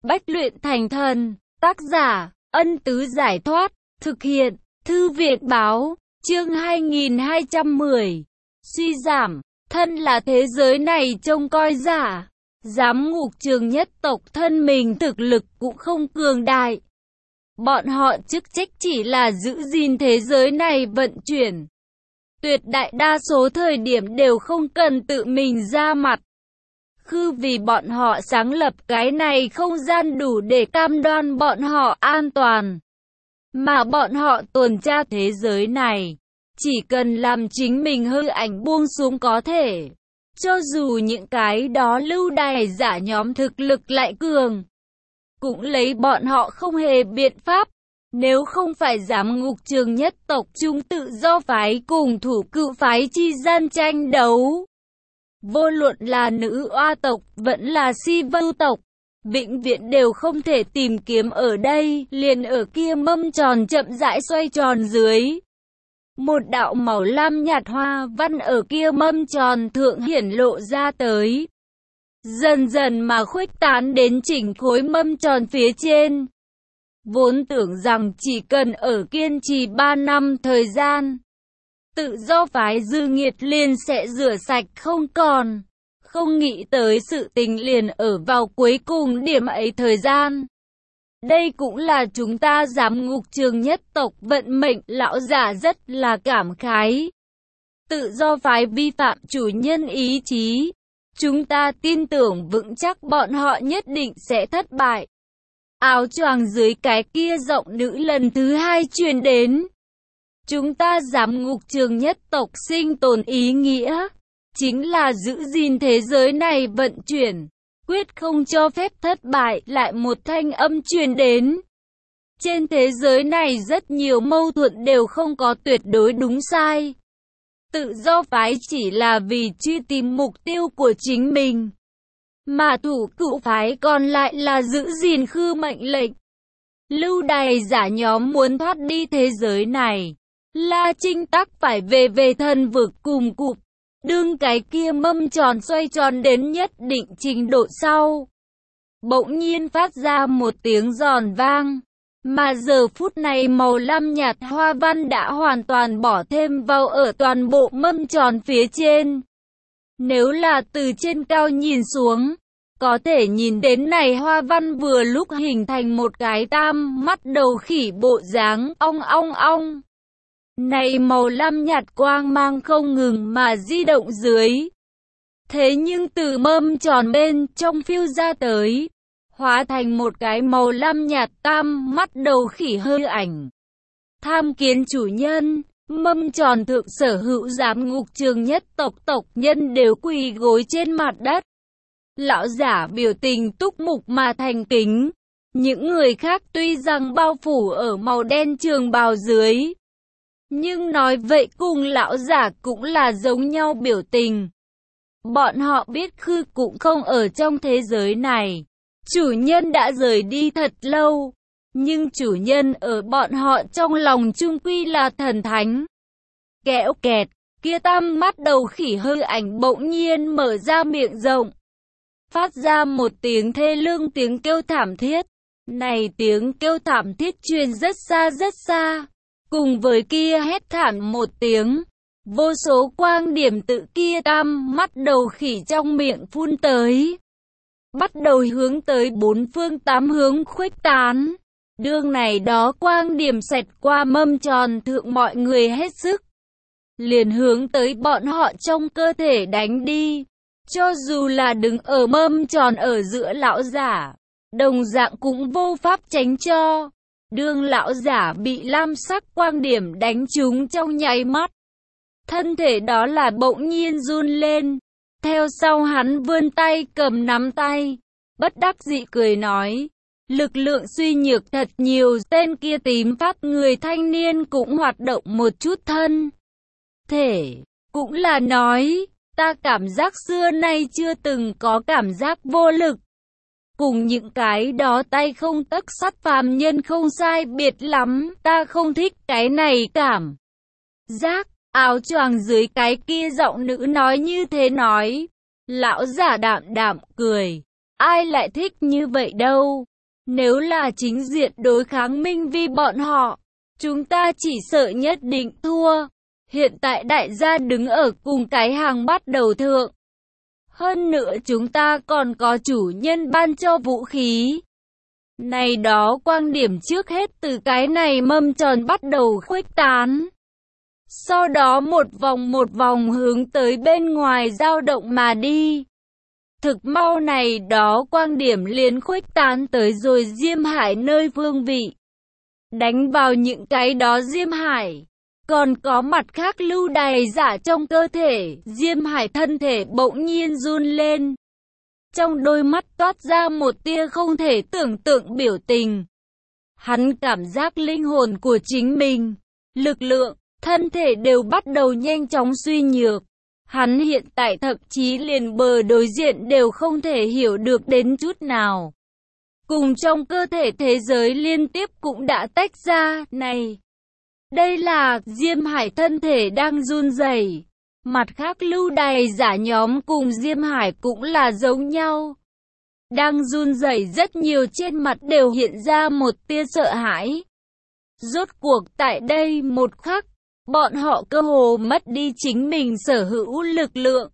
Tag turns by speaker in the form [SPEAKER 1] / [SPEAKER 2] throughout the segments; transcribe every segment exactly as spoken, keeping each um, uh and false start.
[SPEAKER 1] Bách luyện thành thần. Tác giả, Ân Tứ Giải Thoát. Thực hiện, Thư viện Báo. Chương hai nghìn hai trăm mười. Suy giảm. Thân là thế giới này trông coi giả. Giám ngục Trường nhất tộc thân mình thực lực cũng không cường đại. Bọn họ chức trách chỉ là giữ gìn thế giới này vận chuyển. Tuyệt đại đa số thời điểm đều không cần tự mình ra mặt. Khư vì bọn họ sáng lập cái này không gian đủ để cam đoan bọn họ an toàn. Mà bọn họ tuần tra thế giới này, chỉ cần làm chính mình hư ảnh buông xuống có thể. Cho dù những cái đó lưu đày giả nhóm thực lực lại cường, cũng lấy bọn họ không hề biện pháp. Nếu không phải giám ngục Trường nhất tộc chúng tự do phái cùng thủ cựu phái chi gian tranh đấu. Vô luận là nữ oa tộc, vẫn là si vưu tộc, vĩnh viễn đều không thể tìm kiếm ở đây, liền ở kia mâm tròn chậm rãi xoay tròn dưới. Một đạo màu lam nhạt hoa văn ở kia mâm tròn thượng hiển lộ ra tới. Dần dần mà khuếch tán đến chỉnh khối mâm tròn phía trên. Vốn tưởng rằng chỉ cần ở kiên trì ba năm thời gian, tự do phái dư nghiệt liền sẽ rửa sạch không còn. Không nghĩ tới sự tình liền ở vào cuối cùng điểm ấy thời gian. Đây cũng là chúng ta giám ngục Trường nhất tộc vận mệnh. Lão giả rất là cảm khái. Tự do phái vi phạm chủ nhân ý chí. Chúng ta tin tưởng vững chắc bọn họ nhất định sẽ thất bại. Áo choàng dưới cái kia giọng nữ lần thứ hai truyền đến. Chúng ta giám ngục Trường nhất tộc sinh tồn ý nghĩa, chính là giữ gìn thế giới này vận chuyển, quyết không cho phép thất bại. Lại một thanh âm truyền đến. Trên thế giới này rất nhiều mâu thuẫn đều không có tuyệt đối đúng sai. Tự do phái chỉ là vì truy tìm mục tiêu của chính mình. Mà thủ cựu phái còn lại là giữ gìn khư mệnh lệnh. Lưu đày giả nhóm muốn thoát đi thế giới này, La Trinh Tắc phải về về thần vực cùng cụp. Đương cái kia mâm tròn xoay tròn đến nhất định trình độ sau, bỗng nhiên phát ra một tiếng giòn vang. Mà giờ phút này màu lam nhạt hoa văn đã hoàn toàn bỏ thêm vào ở toàn bộ mâm tròn phía trên. Nếu là từ trên cao nhìn xuống, có thể nhìn đến này hoa văn vừa lúc hình thành một cái tam mắt đầu khỉ bộ dáng ong ong ong. Này màu lam nhạt quang mang không ngừng mà di động dưới. Thế nhưng từ mâm tròn bên trong phiêu ra tới, hóa thành một cái màu lam nhạt tam mắt đầu khỉ hơi ảnh. Tham kiến chủ nhân. Mâm tròn thượng sở hữu giám ngục Trường nhất tộc tộc nhân đều quỳ gối trên mặt đất. Lão giả biểu tình túc mục mà thành kính. Những người khác tuy rằng bao phủ ở màu đen trường bào dưới, nhưng nói vậy cùng lão giả cũng là giống nhau biểu tình. Bọn họ biết khư cũng không ở trong thế giới này. Chủ nhân đã rời đi thật lâu, nhưng chủ nhân ở bọn họ trong lòng chung quy là thần thánh. Kẽo kẹt, kia tam mắt đầu khỉ hơi ảnh bỗng nhiên mở ra miệng rộng, phát ra một tiếng thê lương tiếng kêu thảm thiết. Này tiếng kêu thảm thiết truyền rất xa rất xa. Cùng với kia hét thảm một tiếng, vô số quang điểm tự kia tam mắt đầu khỉ trong miệng phun tới, bắt đầu hướng tới bốn phương tám hướng khuếch tán. Đương này đó quang điểm xẹt qua mâm tròn thượng mọi người hết sức, liền hướng tới bọn họ trong cơ thể đánh đi. Cho dù là đứng ở mâm tròn ở giữa lão giả, đồng dạng cũng vô pháp tránh cho. Đương lão giả bị lam sắc quang điểm đánh trúng trong nháy mắt, thân thể đó là bỗng nhiên run lên. Theo sau hắn vươn tay cầm nắm tay, bất đắc dĩ cười nói, lực lượng suy nhược thật nhiều. Tên kia tím phát người thanh niên cũng hoạt động một chút thân thể, cũng là nói, ta cảm giác xưa nay chưa từng có cảm giác vô lực. Cùng những cái đó tay không tấc sắt phàm nhân không sai biệt lắm, ta không thích cái này cảm giác. Áo choàng dưới cái kia giọng nữ nói như thế nói. Lão giả đạm đạm cười, ai lại thích như vậy đâu. Nếu là chính diện đối kháng Minh Vi bọn họ, chúng ta chỉ sợ nhất định thua. Hiện tại đại gia đứng ở cùng cái hàng bắt đầu thượng. Hơn nữa chúng ta còn có chủ nhân ban cho vũ khí. Này đó quan điểm trước hết từ cái này mâm tròn bắt đầu khuếch tán. Sau đó một vòng một vòng hướng tới bên ngoài dao động mà đi. Thực mau này đó quan điểm liền khuếch tán tới rồi Diêm Hải nơi phương vị. Đánh vào những cái đó Diêm Hải. Còn có mặt khác lưu đày giả trong cơ thể, Diêm Hải thân thể bỗng nhiên run lên. Trong đôi mắt toát ra một tia không thể tưởng tượng biểu tình. Hắn cảm giác linh hồn của chính mình, lực lượng, thân thể đều bắt đầu nhanh chóng suy nhược. Hắn hiện tại thậm chí liền bờ đối diện đều không thể hiểu được đến chút nào. Cùng trong cơ thể thế giới liên tiếp cũng đã tách ra, này. Đây là Diêm Hải thân thể đang run rẩy. Mặt khác lưu đày giả nhóm cùng Diêm Hải cũng là giống nhau. Đang run rẩy rất nhiều trên mặt đều hiện ra một tia sợ hãi. Rốt cuộc tại đây một khắc, bọn họ cơ hồ mất đi chính mình sở hữu lực lượng.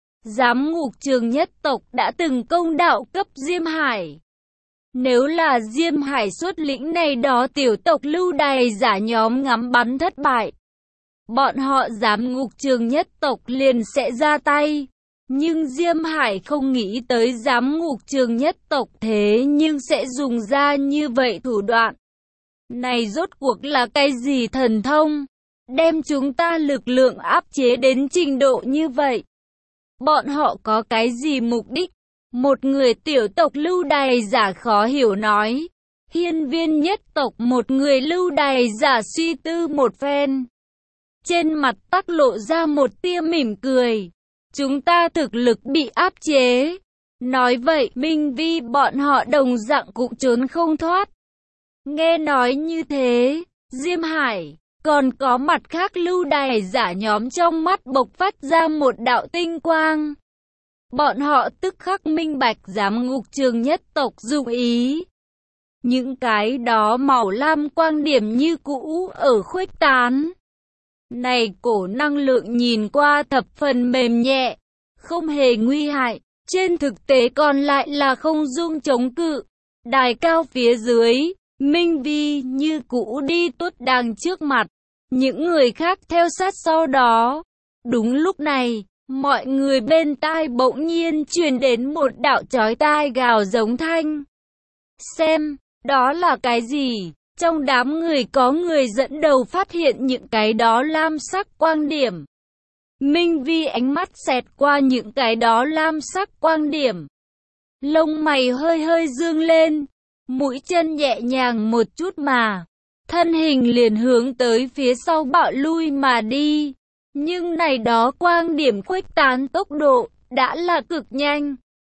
[SPEAKER 1] Giám ngục trường nhất tộc đã từng công đạo cấp Diêm Hải. Nếu là Diêm Hải xuất lĩnh này đó tiểu tộc lưu đày giả nhóm ngắm bắn thất bại, bọn họ giám ngục trường nhất tộc liền sẽ ra tay. Nhưng Diêm Hải không nghĩ tới giám ngục trường nhất tộc thế nhưng sẽ dùng ra như vậy thủ đoạn. Này rốt cuộc là cái gì thần thông? Đem chúng ta lực lượng áp chế đến trình độ như vậy. Bọn họ có cái gì mục đích? Một người tiểu tộc lưu đày giả khó hiểu nói. Hiên viên nhất tộc một người lưu đày giả suy tư một phen. Trên mặt tắc lộ ra một tia mỉm cười. Chúng ta thực lực bị áp chế. Nói vậy Minh Vi bọn họ đồng dạng cũng trốn không thoát. Nghe nói như thế, Diêm Hải, còn có mặt khác lưu đày giả nhóm trong mắt bộc phát ra một đạo tinh quang. Bọn họ tức khắc minh bạch giám ngục trường nhất tộc dụng ý. Những cái đó màu lam quang điểm như cũ ở khuếch tán. Này cổ năng lượng nhìn qua thập phần mềm nhẹ, không hề nguy hại, trên thực tế còn lại là không dung chống cự. Đài cao phía dưới, Minh Vi như cũ đi tuốt đàng trước mặt, những người khác theo sát sau đó. Đúng lúc này, mọi người bên tai bỗng nhiên truyền đến một đạo chói tai gào giống thanh. Xem, đó là cái gì? Trong đám người có người dẫn đầu phát hiện những cái đó lam sắc quang điểm. Minh Vi ánh mắt xẹt qua những cái đó lam sắc quang điểm. Lông mày hơi hơi dương lên, mũi chân nhẹ nhàng một chút mà. Thân hình liền hướng tới phía sau bạo lui mà đi. Nhưng này đó quang điểm khuếch tán tốc độ đã là cực nhanh.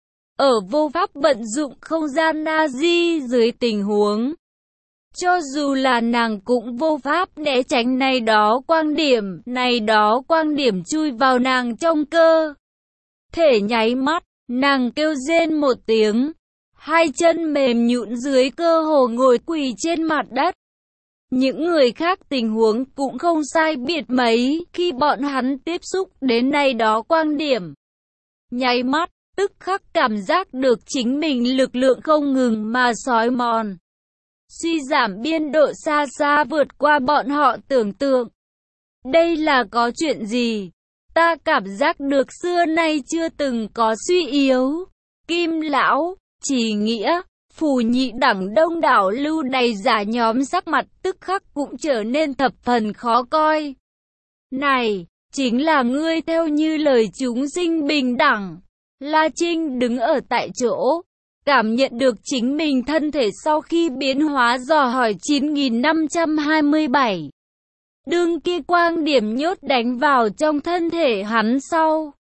[SPEAKER 1] Ở vô pháp vận dụng không gian Nazi dưới tình huống, cho dù là nàng cũng vô pháp né tránh này đó quang điểm, này đó quang điểm chui vào nàng trong cơ thể nháy mắt, nàng kêu rên một tiếng, hai chân mềm nhũn dưới cơ hồ ngồi quỳ trên mặt đất. Những người khác tình huống cũng không sai biệt mấy khi bọn hắn tiếp xúc đến này đó quang điểm. Nháy mắt, tức khắc cảm giác được chính mình lực lượng không ngừng mà xói mòn. Suy giảm biên độ xa xa vượt qua bọn họ tưởng tượng. Đây là có chuyện gì? Ta cảm giác được xưa nay chưa từng có suy yếu. Kim lão, Chỉ Nghĩa, Phù Nhị đẳng đông đảo lưu đày giả nhóm sắc mặt tức khắc cũng trở nên thập phần khó coi. Này, chính là ngươi theo như lời chúng sinh bình đẳng. La Trinh đứng ở tại chỗ, cảm nhận được chính mình thân thể sau khi biến hóa dò hỏi chín nghìn năm trăm hai mươi bảy. Đương kia quang điểm nhốt đánh vào trong thân thể hắn sau.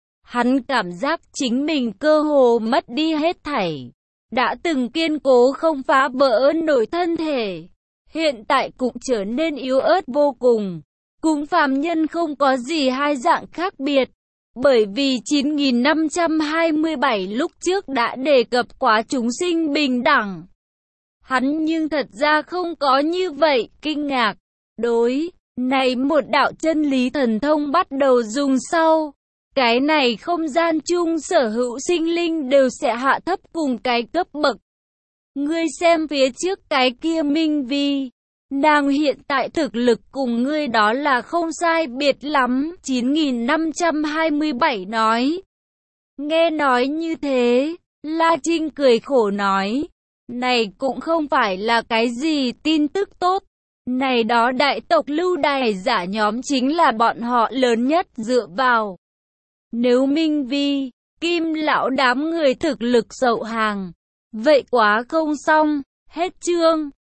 [SPEAKER 1] Hắn cảm giác chính mình cơ hồ mất đi hết thảy. Đã từng kiên cố không phá vỡ nổi thân thể, hiện tại cũng trở nên yếu ớt vô cùng. Cùng phàm nhân không có gì hai dạng khác biệt. Bởi vì chín nghìn năm trăm hai mươi bảy lúc trước đã đề cập quá chúng sinh bình đẳng. Hắn nhưng thật ra không có như vậy, kinh ngạc. Đối này một đạo chân lý thần thông bắt đầu dùng sau. Cái này không gian chung sở hữu sinh linh đều sẽ hạ thấp cùng cái cấp bậc. Ngươi xem phía trước cái kia Minh Vi. Nàng hiện tại thực lực cùng ngươi đó là không sai biệt lắm. chín nghìn năm trăm hai mươi bảy nói. Nghe nói như thế, La Trinh cười khổ nói. Này cũng không phải là cái gì tin tức tốt. Này đó đại tộc lưu đày giả nhóm chính là bọn họ lớn nhất dựa vào. Nếu Minh Vi, Kim lão đám người thực lực dậu hàng, vậy quá không xong, hết chương.